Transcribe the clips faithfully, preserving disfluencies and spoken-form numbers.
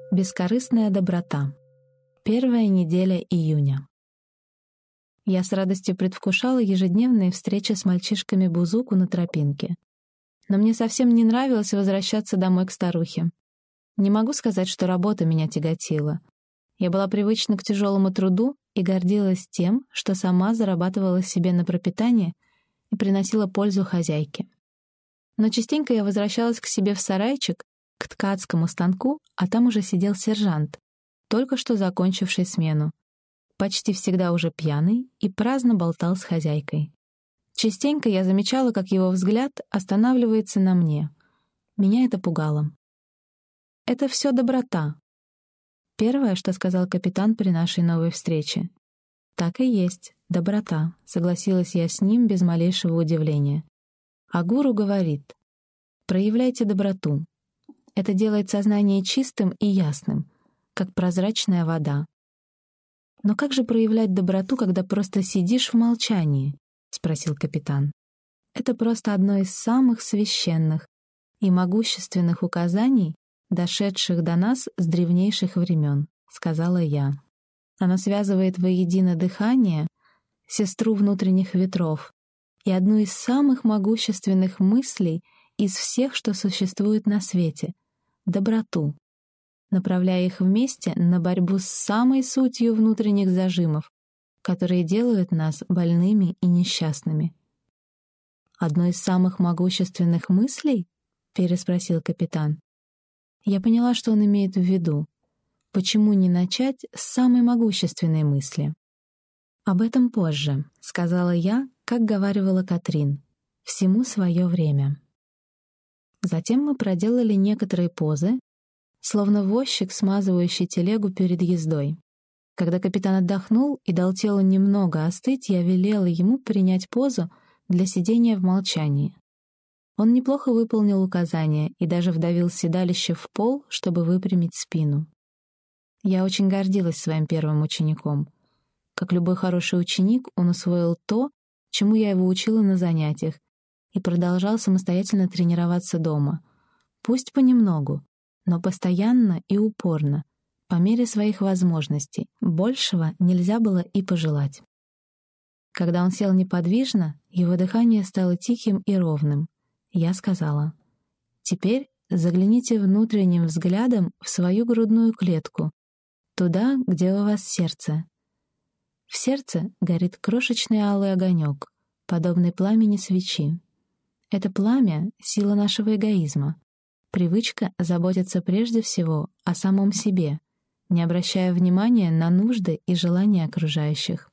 Бескорыстная доброта. Первая неделя июня. Я с радостью предвкушала ежедневные встречи с мальчишками Бузуку на тропинке. Но мне совсем не нравилось возвращаться домой к старухе. Не могу сказать, что работа меня тяготила. Я была привычна к тяжелому труду и гордилась тем, что сама зарабатывала себе на пропитание и приносила пользу хозяйке. Но частенько я возвращалась к себе в сарайчик, к ткацкому станку, а там уже сидел сержант, только что закончивший смену, почти всегда уже пьяный, и праздно болтал с хозяйкой. Частенько я замечала, как его взгляд останавливается на мне. Меня это пугало. «Это все доброта», — первое, что сказал капитан при нашей новой встрече. «Так и есть, доброта», — согласилась я с ним без малейшего удивления. А гуру говорит: «Проявляйте доброту. Это делает сознание чистым и ясным, как прозрачная вода». «Но как же проявлять доброту, когда просто сидишь в молчании?» — спросил капитан. «Это просто одно из самых священных и могущественных указаний, дошедших до нас с древнейших времен», — сказала я. «Оно связывает воедино дыхание, сестру внутренних ветров, и одну из самых могущественных мыслей из всех, что существует на свете — доброту, направляя их вместе на борьбу с самой сутью внутренних зажимов, которые делают нас больными и несчастными». «Одно из самых могущественных мыслей?» — переспросил капитан. Я поняла, что он имеет в виду. Почему не начать с самой могущественной мысли? «Об этом позже», — сказала я, как говаривала Катрин. «Всему свое время». Затем мы проделали некоторые позы, словно возчик, смазывающий телегу перед ездой. Когда капитан отдохнул и дал телу немного остыть, я велела ему принять позу для сидения в молчании. Он неплохо выполнил указания и даже вдавил седалище в пол, чтобы выпрямить спину. Я очень гордилась своим первым учеником. Как любой хороший ученик, он усвоил то, чему я его учила на занятиях, и продолжал самостоятельно тренироваться дома. Пусть понемногу, но постоянно и упорно, по мере своих возможностей. Большего нельзя было и пожелать. Когда он сел неподвижно, его дыхание стало тихим и ровным. Я сказала: «Теперь загляните внутренним взглядом в свою грудную клетку, туда, где у вас сердце». В сердце горит крошечный алый огонек, подобный пламени свечи. Это пламя — сила нашего эгоизма, привычка заботиться прежде всего о самом себе, не обращая внимания на нужды и желания окружающих.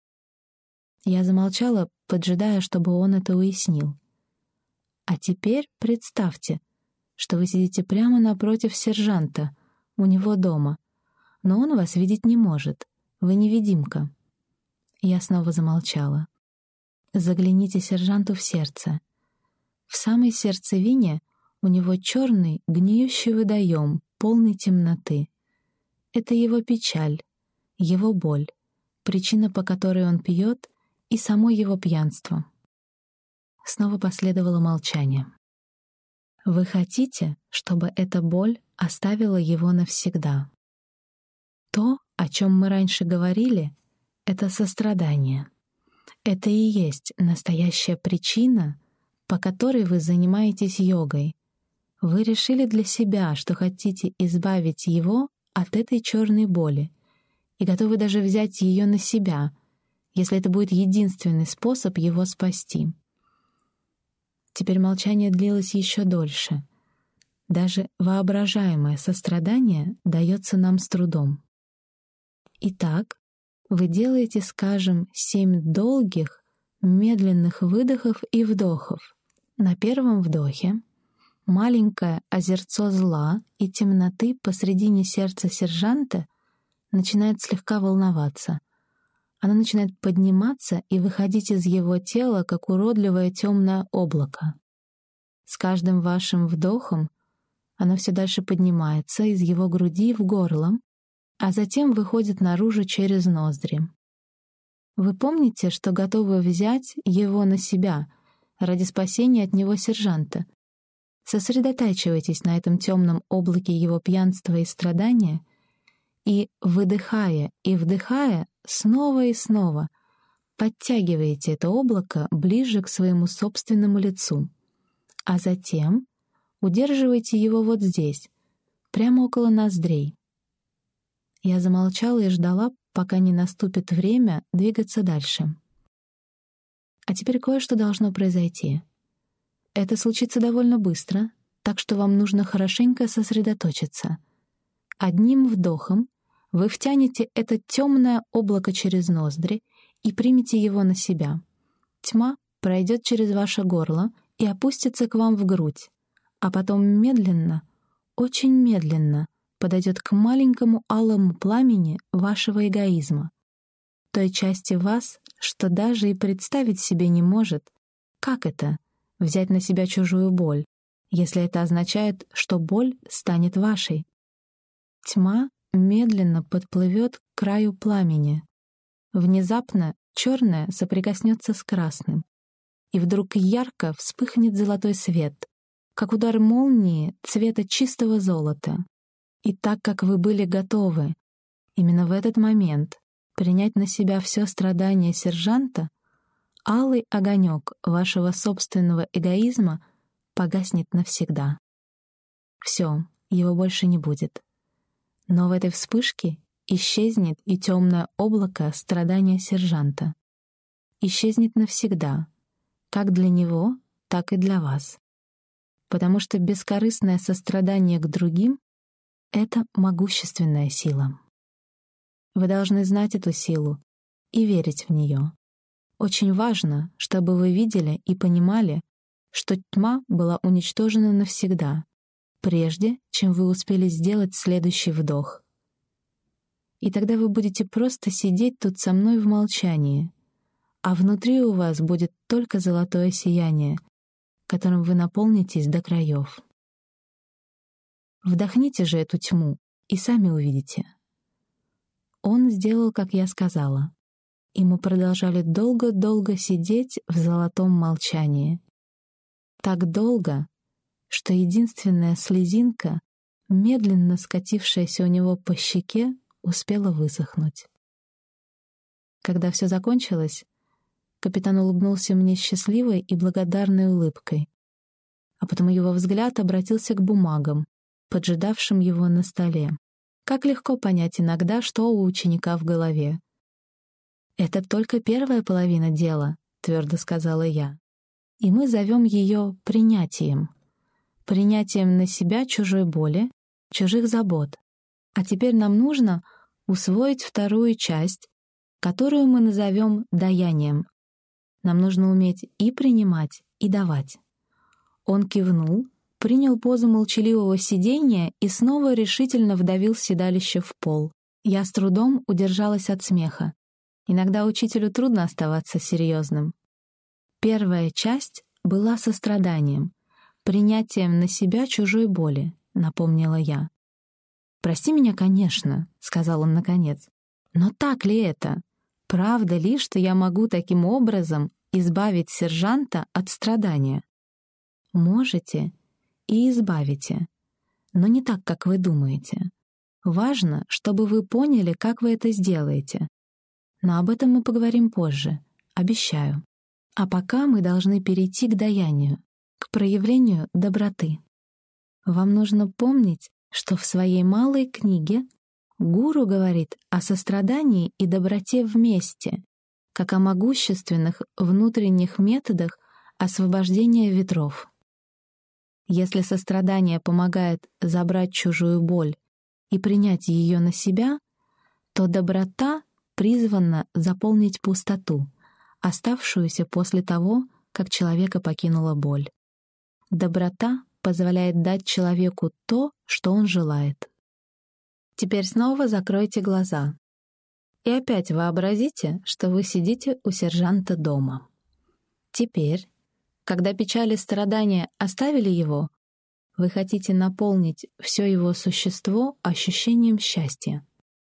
Я замолчала, поджидая, чтобы он это уяснил. «А теперь представьте, что вы сидите прямо напротив сержанта, у него дома, но он вас видеть не может, вы невидимка». Я снова замолчала. Загляните сержанту в сердце. В самой сердцевине у него черный, гниющий водоем, полный темноты. Это его печаль, его боль, причина, по которой он пьет, и само его пьянство. Снова последовало молчание. Вы хотите, чтобы эта боль оставила его навсегда? То, о чем мы раньше говорили, — это сострадание. Это и есть настоящая причина, по которой вы занимаетесь йогой. Вы решили для себя, что хотите избавить его от этой черной боли и готовы даже взять ее на себя, если это будет единственный способ его спасти. Теперь молчание длилось еще дольше. Даже воображаемое сострадание дается нам с трудом. Итак, вы делаете, скажем, семь долгих, медленных выдохов и вдохов. На первом вдохе маленькое озерцо зла и темноты посредине сердца сержанта начинает слегка волноваться. Оно начинает подниматься и выходить из его тела, как уродливое темное облако. С каждым вашим вдохом оно все дальше поднимается из его груди в горло, а затем выходит наружу через ноздри. Вы помните, что готовы взять его на себя ради спасения от него сержанта? Сосредотачивайтесь на этом темном облаке его пьянства и страдания и, выдыхая и вдыхая, снова и снова подтягиваете это облако ближе к своему собственному лицу, а затем удерживайте его вот здесь, прямо около ноздрей. Я замолчала и ждала, пока не наступит время двигаться дальше. А теперь кое-что должно произойти. Это случится довольно быстро, так что вам нужно хорошенько сосредоточиться. Одним вдохом вы втянете это темное облако через ноздри и примете его на себя. Тьма пройдет через ваше горло и опустится к вам в грудь, а потом медленно, очень медленно подойдет к маленькому алому пламени вашего эгоизма, той части вас, что даже и представить себе не может, как это — взять на себя чужую боль, если это означает, что боль станет вашей. Тьма медленно подплывет к краю пламени. Внезапно черное соприкоснется с красным, и вдруг ярко вспыхнет золотой свет, как удар молнии цвета чистого золота. И так как вы были готовы именно в этот момент принять на себя все страдания сержанта, алый огонек вашего собственного эгоизма погаснет навсегда. Все, его больше не будет. Но в этой вспышке исчезнет и темное облако страдания сержанта. Исчезнет навсегда, как для него, так и для вас. Потому что бескорыстное сострадание к другим — это могущественная сила. Вы должны знать эту силу и верить в нее. Очень важно, чтобы вы видели и понимали, что тьма была уничтожена навсегда, прежде чем вы успели сделать следующий вдох. И тогда вы будете просто сидеть тут со мной в молчании, а внутри у вас будет только золотое сияние, которым вы наполнитесь до краев. Вдохните же эту тьму и сами увидите. Он сделал, как я сказала, и мы продолжали долго-долго сидеть в золотом молчании. Так долго, что единственная слезинка, медленно скатившаяся у него по щеке, успела высохнуть. Когда все закончилось, капитан улыбнулся мне счастливой и благодарной улыбкой, а потом его взгляд обратился к бумагам, поджидавшим его на столе. Как легко понять иногда, что у ученика в голове. «Это только первая половина дела», — твердо сказала я. «И мы зовем ее принятием. Принятием на себя чужой боли, чужих забот. А теперь нам нужно усвоить вторую часть, которую мы назовем даянием. Нам нужно уметь и принимать, и давать». Он кивнул, принял позу молчаливого сидения и снова решительно вдавил седалище в пол. Я с трудом удержалась от смеха. Иногда учителю трудно оставаться серьезным. Первая часть была состраданием, принятием на себя чужой боли, напомнила я. «Прости меня, конечно», — сказал он наконец. «Но так ли это? Правда ли, что я могу таким образом избавить сержанта от страдания?» «Можете и избавите, но не так, как вы думаете. Важно, чтобы вы поняли, как вы это сделаете. Но об этом мы поговорим позже, обещаю. А пока мы должны перейти к даянию, к проявлению доброты. Вам нужно помнить, что в своей малой книге гуру говорит о сострадании и доброте вместе, как о могущественных внутренних методах освобождения ветров. Если сострадание помогает забрать чужую боль и принять ее на себя, то доброта призвана заполнить пустоту, оставшуюся после того, как человека покинула боль. Доброта позволяет дать человеку то, что он желает. Теперь снова закройте глаза. И опять вообразите, что вы сидите у сержанта дома. Теперь, когда печаль и страдания оставили его, вы хотите наполнить все его существо ощущением счастья.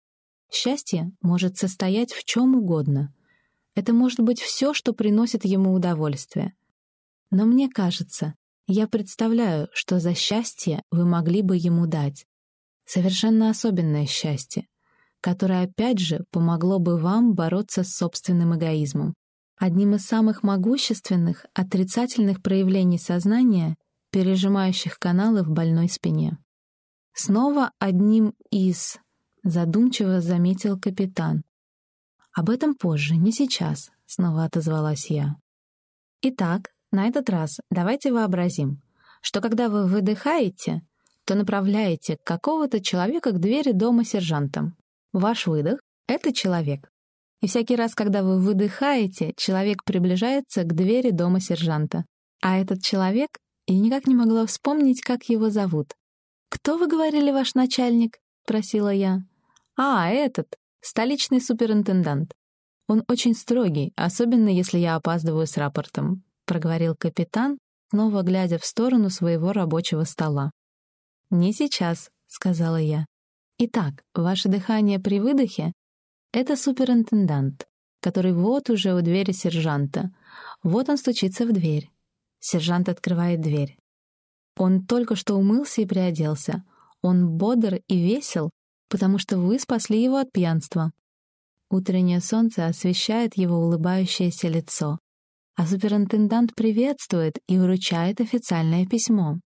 Счастье может состоять в чем угодно. Это может быть все, что приносит ему удовольствие. Но мне кажется, Я представляю, что за счастье вы могли бы ему дать. Совершенно особенное счастье, которое опять же помогло бы вам бороться с собственным эгоизмом. Одним из самых могущественных отрицательных проявлений сознания, пережимающих каналы в больной спине. Снова одним из, задумчиво заметил капитан. Об этом позже, не сейчас, снова отозвалась я. Итак, на этот раз давайте вообразим, что когда вы выдыхаете, то направляете какого-то человека к двери дома сержанта. Ваш выдох — это человек. И всякий раз, когда вы выдыхаете, человек приближается к двери дома сержанта. А этот человек, я никак не могла вспомнить, как его зовут. «Кто, вы говорили, ваш начальник?» — спросила я. «А, этот, столичный суперинтендант. Он очень строгий, особенно если я опаздываю с рапортом», — проговорил капитан, снова глядя в сторону своего рабочего стола. «Не сейчас», — сказала я. «Итак, ваше дыхание при выдохе — это суперинтендант, который вот уже у двери сержанта. Вот он стучится в дверь. Сержант открывает дверь. Он только что умылся и приоделся. Он бодр и весел, потому что вы спасли его от пьянства. Утреннее солнце освещает его улыбающееся лицо, а суперинтендант приветствует и вручает официальное письмо.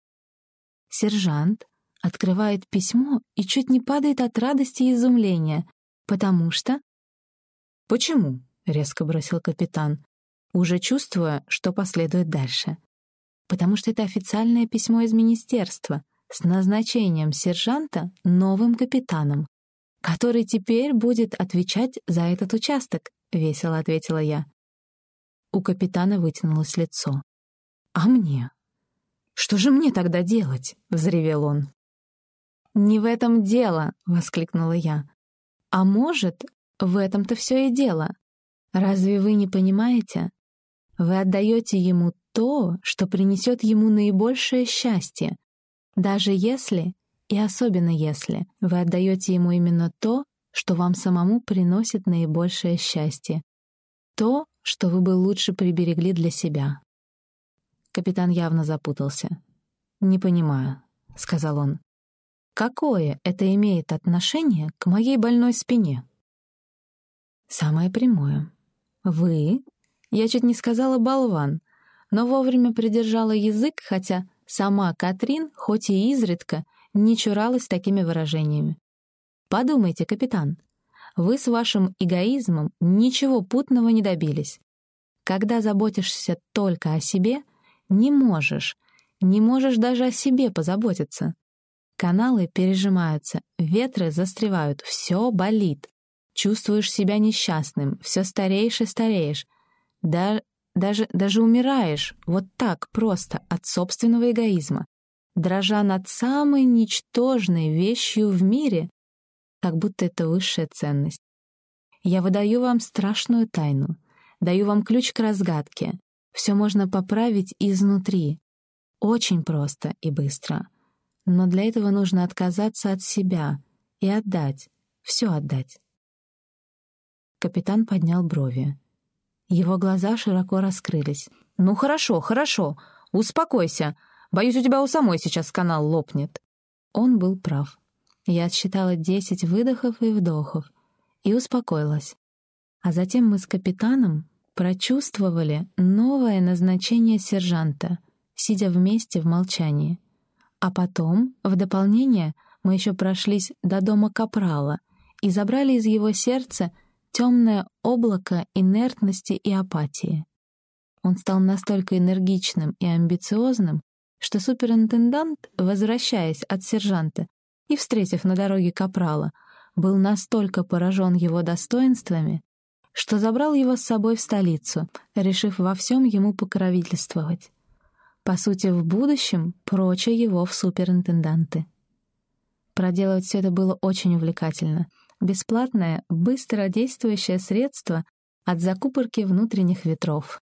Сержант открывает письмо и чуть не падает от радости и изумления, потому что... «Почему?» — резко бросил капитан, уже чувствуя, что последует дальше. «Потому что это официальное письмо из министерства с назначением сержанта новым капитаном, который теперь будет отвечать за этот участок», — весело ответила я. У капитана вытянулось лицо. «А мне? Что же мне тогда делать?» — взревел он. «Не в этом дело!» — воскликнула я. «А может, в этом-то все и дело. Разве вы не понимаете? Вы отдаете ему то, что принесет ему наибольшее счастье, даже если, и особенно если, вы отдаете ему именно то, что вам самому приносит наибольшее счастье, то, что вы бы лучше приберегли для себя». Капитан явно запутался. «Не понимаю», — сказал он. «Какое это имеет отношение к моей больной спине?» «Самое прямое. Вы...» Я чуть не сказала «болван», но вовремя придержала язык, хотя сама Катрин, хоть и изредка, не чуралась такими выражениями. «Подумайте, капитан, вы с вашим эгоизмом ничего путного не добились. Когда заботишься только о себе, не можешь, не можешь даже о себе позаботиться. Каналы пережимаются, ветры застревают, все болит. Чувствуешь себя несчастным, все стареешь и стареешь. Да, даже, даже умираешь вот так просто от собственного эгоизма, дрожа над самой ничтожной вещью в мире, как будто это высшая ценность. Я выдаю вам страшную тайну, даю вам ключ к разгадке. Все можно поправить изнутри. Очень просто и быстро. Но для этого нужно отказаться от себя и отдать, все отдать». Капитан поднял брови. Его глаза широко раскрылись. «Ну хорошо, хорошо, успокойся. Боюсь, у тебя у самой сейчас канал лопнет». Он был прав. Я отсчитала десять выдохов и вдохов и успокоилась. А затем мы с капитаном прочувствовали новое назначение сержанта, сидя вместе в молчании. А потом, в дополнение, мы еще прошлись до дома капрала и забрали из его сердца темное облако инертности и апатии. Он стал настолько энергичным и амбициозным, что суперинтендант, возвращаясь от сержанта и встретив на дороге капрала, был настолько поражен его достоинствами, что забрал его с собой в столицу, решив во всем ему покровительствовать. По сути, в будущем проча его в суперинтенданты. Проделывать все это было очень увлекательно. Бесплатное, быстро действующее средство от закупорки внутренних ветров.